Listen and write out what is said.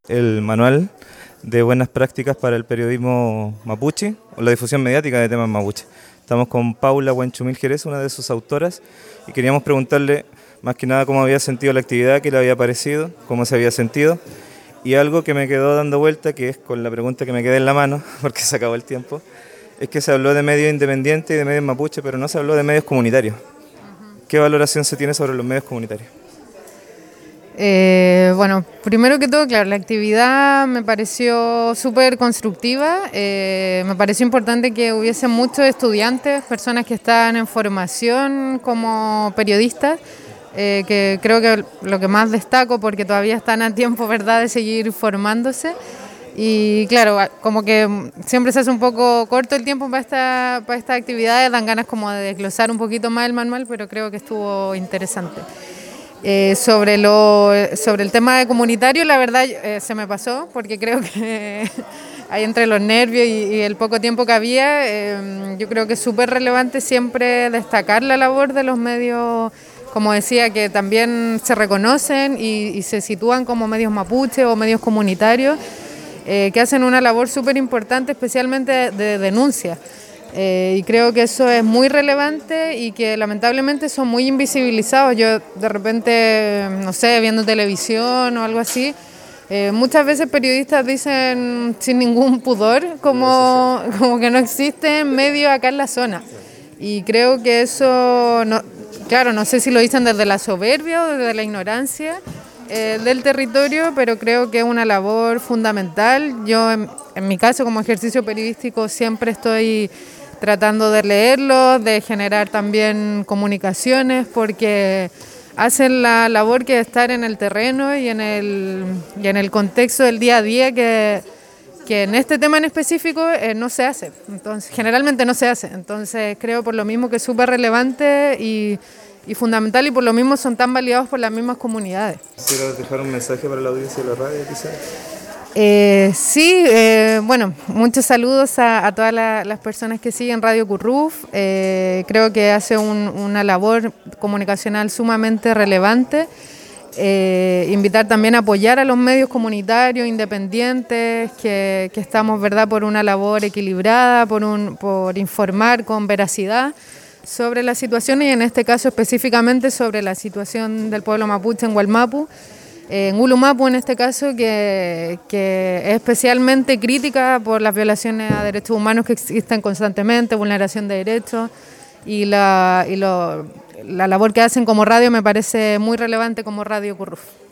El manual de buenas prácticas para el periodismo mapuche o la difusión mediática de temas mapuche. Estamos con Paula Huenchumil Jerez, una de sus autoras, y queríamos preguntarle más que nada cómo había sentido la actividad, qué le había parecido, cómo se había sentido, y algo que me quedó dando vuelta, que es con la pregunta que me quedé en la mano, porque se acabó el tiempo, es que se habló de medios independientes y de medios mapuche, pero no se habló de medios comunitarios. ¿Qué valoración se tiene sobre los medios comunitarios? Bueno, primero que todo, claro, la actividad me pareció súper constructiva. Me pareció importante que hubiese muchos estudiantes, personas que están en formación como periodistas, que creo que lo que más destaco, porque todavía están a tiempo, ¿verdad?, de seguir formándose. Y claro, como que siempre se hace un poco corto el tiempo para esta actividad, dan ganas como de desglosar un poquito más el manual, pero creo que estuvo interesante. Sobre el tema de comunitario, la verdad se me pasó, porque creo que hay entre los nervios y el poco tiempo que había, yo creo que es súper relevante siempre destacar la labor de los medios, como decía, que también se reconocen y se sitúan como medios mapuche o medios comunitarios, que hacen una labor súper importante, especialmente de denuncia. Y creo que eso es muy relevante y que lamentablemente son muy invisibilizados. Yo de repente, no sé, viendo televisión o algo así, muchas veces periodistas dicen sin ningún pudor como que no existen medios acá en la zona. Y creo que eso, no, claro, no sé si lo dicen desde la soberbia o desde la ignorancia del territorio, pero creo que es una labor fundamental. Yo, en mi caso, como ejercicio periodístico, siempre estoy tratando de leerlos, de generar también comunicaciones, porque hacen la labor que es estar en el terreno y en el contexto del día a día que en este tema en específico no se hace. Entonces, generalmente no se hace. Entonces creo por lo mismo que es súper relevante y fundamental, y por lo mismo son tan validados por las mismas comunidades. ¿Quisieras dejar un mensaje para la audiencia de la radio, quizás? Sí, bueno, muchos saludos a todas las personas que siguen Radio Curruf. Creo que hace una labor comunicacional sumamente relevante. Invitar también a apoyar a los medios comunitarios independientes, que estamos, ¿verdad?, por una labor equilibrada, por informar con veracidad sobre la situación, y en este caso específicamente sobre la situación del pueblo mapuche en Wallmapu. En Ulumapu, en este caso, que es especialmente crítica por las violaciones a derechos humanos que existen constantemente, vulneración de derechos, y la labor que hacen como radio me parece muy relevante como Radio Curruf.